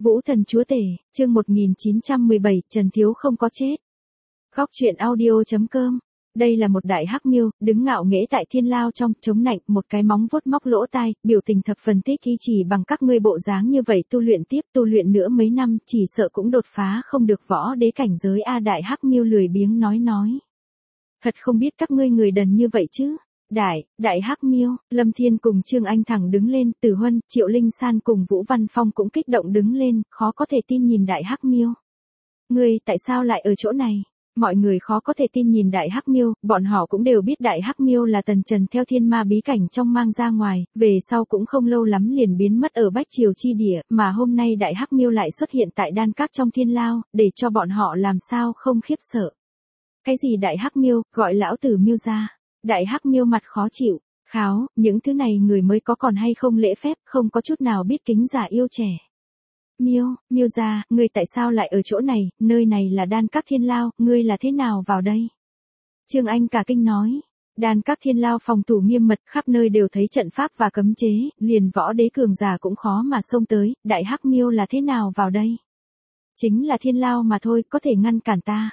Vũ thần chúa tể, chương 1917, Trần Thiếu không có chết. Góc truyện audio.com. Đây là một đại hắc miêu, đứng ngạo nghễ tại thiên lao trong, chống nạnh, một cái móng vuốt móc lỗ tai, biểu tình thập phần tích ý chỉ bằng các ngươi bộ dáng như vậy tu luyện nữa mấy năm, chỉ sợ cũng đột phá không được võ đế cảnh giới a. Đại hắc miêu lười biếng nói. Thật không biết các ngươi người đần như vậy chứ. Đại hắc miêu, Lâm Thiên cùng Trương Anh thẳng đứng lên, Tử Huân, Triệu Linh San cùng Vũ Văn Phong cũng kích động đứng lên, khó có thể tin nhìn đại hắc miêu. Ngươi tại sao lại ở chỗ này? Mọi người khó có thể tin nhìn đại hắc miêu, bọn họ cũng đều biết đại hắc miêu là Tần Trần theo thiên ma bí cảnh trong mang ra ngoài, về sau cũng không lâu lắm liền biến mất ở Bách Triều chi địa, mà hôm nay đại hắc miêu lại xuất hiện tại đan các trong thiên lao, để cho bọn họ làm sao không khiếp sợ. Cái gì đại hắc miêu, gọi lão tử miêu ra. Đại hắc miêu mặt khó chịu, kháo, những thứ này người mới có còn hay không lễ phép, không có chút nào biết kính già yêu trẻ. Miêu ra, ngươi tại sao lại ở chỗ này, nơi này là đan các thiên lao, ngươi là thế nào vào đây? Trương Anh cả kinh nói, đan các thiên lao phòng thủ nghiêm mật, khắp nơi đều thấy trận pháp và cấm chế, liền võ đế cường giả cũng khó mà xông tới, đại hắc miêu là thế nào vào đây? Chính là thiên lao mà thôi, có thể ngăn cản ta.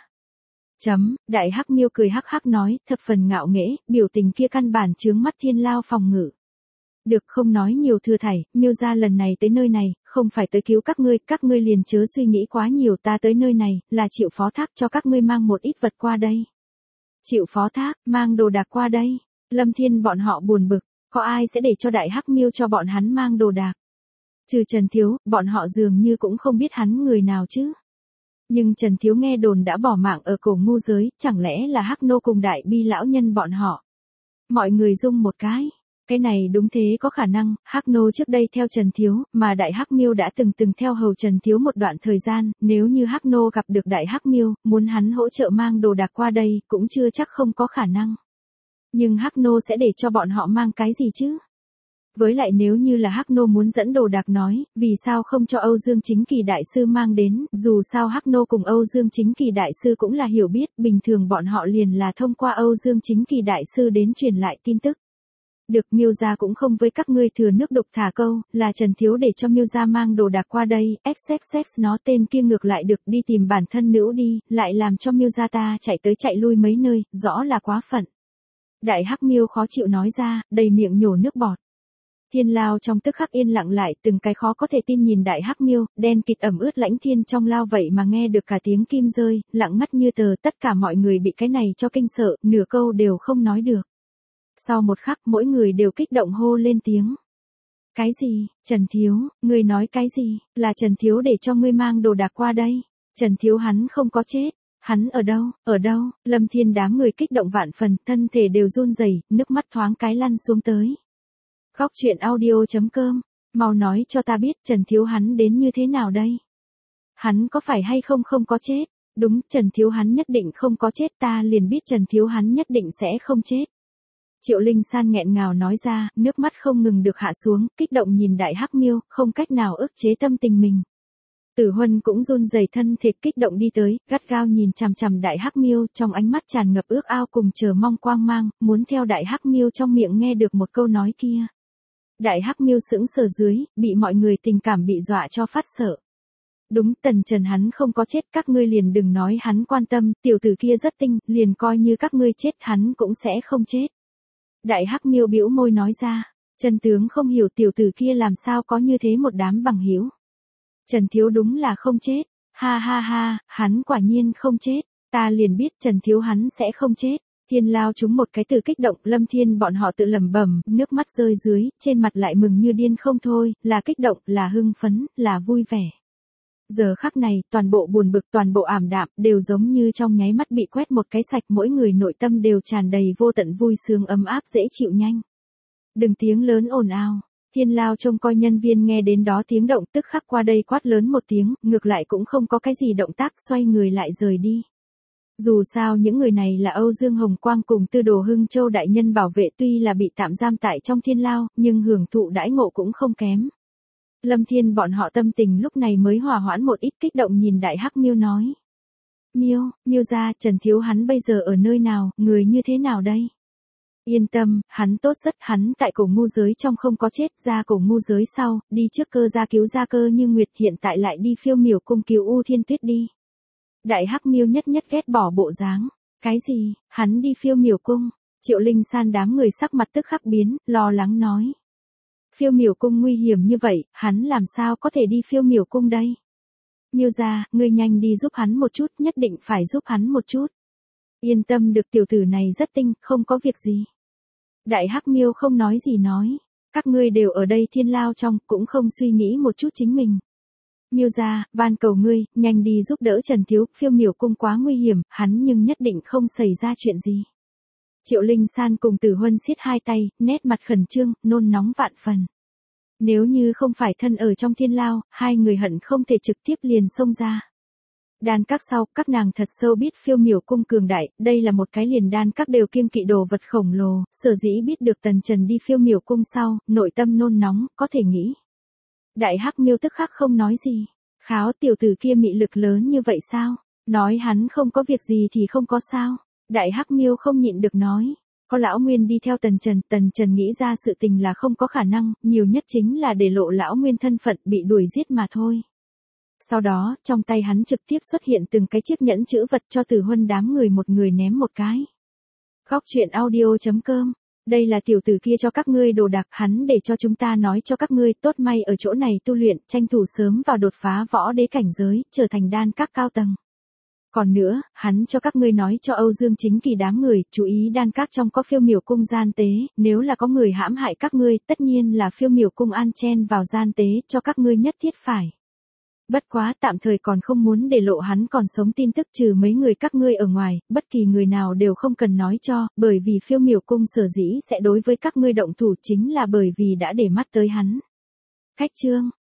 Đại hắc miêu cười hắc hắc nói, thập phần ngạo nghễ, biểu tình kia căn bản chướng mắt thiên lao phòng ngự. Được không nói nhiều thừa thảy, miêu ra lần này tới nơi này, không phải tới cứu các ngươi liền chớ suy nghĩ quá nhiều, ta tới nơi này, là chịu phó thác cho các ngươi mang một ít vật qua đây. Chịu phó thác, mang đồ đạc qua đây. Lâm Thiên bọn họ buồn bực, có ai sẽ để cho đại hắc miêu cho bọn hắn mang đồ đạc? Trừ Trần Thiếu, bọn họ dường như cũng không biết hắn người nào chứ. Nhưng Trần Thiếu nghe đồn đã bỏ mạng ở cổ ngu giới, chẳng lẽ là Hắc Nô cùng đại bi lão nhân bọn họ. Mọi người rung một cái này đúng thế có khả năng, Hắc Nô trước đây theo Trần Thiếu, mà đại hắc miêu đã từng theo hầu Trần Thiếu một đoạn thời gian, nếu như Hắc Nô gặp được đại hắc miêu, muốn hắn hỗ trợ mang đồ đạc qua đây, cũng chưa chắc không có khả năng. Nhưng Hắc Nô sẽ để cho bọn họ mang cái gì chứ? Với lại nếu như là Hắc Nô muốn dẫn đồ đạc nói, vì sao không cho Âu Dương Chính Kỳ Đại Sư mang đến, dù sao Hắc Nô cùng Âu Dương Chính Kỳ Đại Sư cũng là hiểu biết, bình thường bọn họ liền là thông qua Âu Dương Chính Kỳ Đại Sư đến truyền lại tin tức. Được, miêu gia cũng không với các ngươi thừa nước đục thả câu, là Trần Thiếu để cho miêu gia mang đồ đạc qua đây, xxx nó tên kia ngược lại được đi tìm bản thân nữ đi, lại làm cho miêu gia ta chạy tới chạy lui mấy nơi, rõ là quá phận. Đại hắc miêu khó chịu nói ra, đầy miệng nhổ nước bọt. Thiên lao trong tức khắc yên lặng lại, từng cái khó có thể tin nhìn đại hắc miêu, đen kịt ẩm ướt lãnh thiên trong lao vậy mà nghe được cả tiếng kim rơi, lặng ngắt như tờ, tất cả mọi người bị cái này cho kinh sợ, nửa câu đều không nói được. Sau một khắc mỗi người đều kích động hô lên tiếng. Cái gì, Trần Thiếu, ngươi nói cái gì, là Trần Thiếu để cho ngươi mang đồ đạc qua đây, Trần Thiếu hắn không có chết. Hắn ở đâu, Lâm Thiên đám người kích động vạn phần, thân thể đều run rẩy, nước mắt thoáng cái lăn xuống tới. Góc truyện audio.com, mau nói cho ta biết Trần Thiếu hắn đến như thế nào đây? Hắn có phải hay không có chết? Đúng, Trần Thiếu hắn nhất định không có chết, ta liền biết Trần Thiếu hắn nhất định sẽ không chết. Triệu Linh San nghẹn ngào nói ra, nước mắt không ngừng được hạ xuống, kích động nhìn đại hắc miêu, không cách nào ức chế tâm tình mình. Tử Huân cũng run rẩy thân thể kích động đi tới, gắt gao nhìn chằm chằm đại hắc miêu, trong ánh mắt tràn ngập ước ao cùng chờ mong quang mang, muốn theo đại hắc miêu trong miệng nghe được một câu nói kia. Đại hắc miêu sững sờ dưới, bị mọi người tình cảm bị dọa cho phát sợ. Đúng, Tần Trần hắn không có chết, các ngươi liền đừng nói hắn quan tâm, tiểu tử kia rất tinh, liền coi như các ngươi chết hắn cũng sẽ không chết. Đại hắc miêu bĩu môi nói ra, chân tướng không hiểu tiểu tử kia làm sao có như thế một đám bằng hữu. Trần Thiếu đúng là không chết, ha, hắn quả nhiên không chết, ta liền biết Trần Thiếu hắn sẽ không chết. Thiên lao chúng một cái từ kích động, Lâm Thiên bọn họ tự lẩm bẩm, nước mắt rơi dưới, trên mặt lại mừng như điên không thôi, là kích động, là hưng phấn, là vui vẻ. Giờ khắc này, toàn bộ buồn bực, toàn bộ ảm đạm, đều giống như trong nháy mắt bị quét một cái sạch, mỗi người nội tâm đều tràn đầy vô tận vui sướng ấm áp dễ chịu nhanh. Đừng tiếng lớn ồn ào. Thiên lao trông coi nhân viên nghe đến đó tiếng động tức khắc qua đây quát lớn một tiếng, ngược lại cũng không có cái gì động tác, xoay người lại rời đi. Dù sao những người này là Âu Dương Hồng Quang cùng Tư Đồ Hưng Châu đại nhân bảo vệ, tuy là bị tạm giam tại trong thiên lao, nhưng hưởng thụ đãi ngộ cũng không kém. Lâm Thiên bọn họ tâm tình lúc này mới hòa hoãn một ít, kích động nhìn đại hắc miêu nói. Miêu ra, Trần Thiếu hắn bây giờ ở nơi nào, người như thế nào đây? Yên tâm, hắn tốt rất, hắn tại cổ ngu giới trong không có chết, ra cổ ngu giới sau, đi trước Cơ gia cứu Gia Cơ Như Nguyệt, hiện tại lại đi Phiêu Miểu cung cứu U Thiên Tuyết đi. Đại Hắc Miêu nhất nhất ghét bỏ bộ dáng. Cái gì, hắn đi Phiêu Miểu cung? Triệu Linh San đám người sắc mặt tức khắc biến, lo lắng nói. Phiêu Miểu cung nguy hiểm như vậy, hắn làm sao có thể đi Phiêu Miểu cung đây? Miêu gia, ngươi nhanh đi giúp hắn một chút, nhất định phải giúp hắn một chút. Yên tâm được, tiểu tử này rất tinh, không có việc gì. Đại Hắc Miêu không nói gì nói. Các ngươi đều ở đây Thiên Lao trong, cũng không suy nghĩ một chút chính mình. Miêu gia, van cầu ngươi, nhanh đi giúp đỡ Trần Thiếu, Phiêu Miểu cung quá nguy hiểm, hắn nhưng nhất định không xảy ra chuyện gì. Triệu Linh San cùng Tử Huân siết hai tay, nét mặt khẩn trương, nôn nóng vạn phần. Nếu như không phải thân ở trong Thiên Lao, hai người hận không thể trực tiếp liền xông ra. Đan các sau, các nàng thật sâu biết Phiêu Miểu cung cường đại, đây là một cái liền đan các đều kiêng kỵ đồ vật khổng lồ, sở dĩ biết được Tần Trần đi Phiêu Miểu cung sau, nội tâm nôn nóng, có thể nghĩ. Đại Hắc Miêu tức khắc không nói gì. Kháo, tiểu tử kia mị lực lớn như vậy sao? Nói hắn không có việc gì thì không có sao. Đại Hắc Miêu không nhịn được nói. Có lão Nguyên đi theo Tần Trần nghĩ ra sự tình là không có khả năng, nhiều nhất chính là để lộ lão Nguyên thân phận bị đuổi giết mà thôi. Sau đó, trong tay hắn trực tiếp xuất hiện từng cái chiếc nhẫn chữ vật cho Tử Huân đám người một người ném một cái. Góc truyện audio.com. Đây là tiểu tử kia cho các ngươi đồ đạc, hắn để cho chúng ta nói cho các ngươi, tốt may ở chỗ này tu luyện, tranh thủ sớm vào đột phá võ đế cảnh giới, trở thành đan các cao tầng. Còn nữa, hắn cho các ngươi nói cho Âu Dương Chính Kỳ đám người, chú ý đan các trong có Phiêu Miểu cung gian tế, nếu là có người hãm hại các ngươi, tất nhiên là Phiêu Miểu cung an chen vào gian tế, cho các ngươi nhất thiết phải. Bất quá tạm thời còn không muốn để lộ hắn còn sống tin tức, trừ mấy người các ngươi ở ngoài, bất kỳ người nào đều không cần nói cho, bởi vì Phiêu Miểu cung sở dĩ sẽ đối với các ngươi động thủ chính là bởi vì đã để mắt tới hắn. Khách chương